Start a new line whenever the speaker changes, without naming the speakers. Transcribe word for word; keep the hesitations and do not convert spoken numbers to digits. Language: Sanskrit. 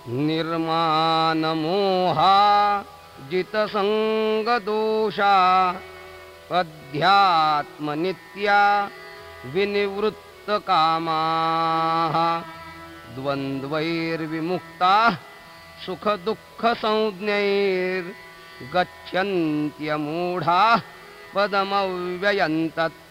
निर्मानमोहा जितसंगदोषा अध्यात्मनित्या विनिवृत्तकामाः द्वन्द्वैर्विमुक्ताः सुखदुःखसंज्ञैर्गच्छन्त्यमूढाः पदमव्ययं तत्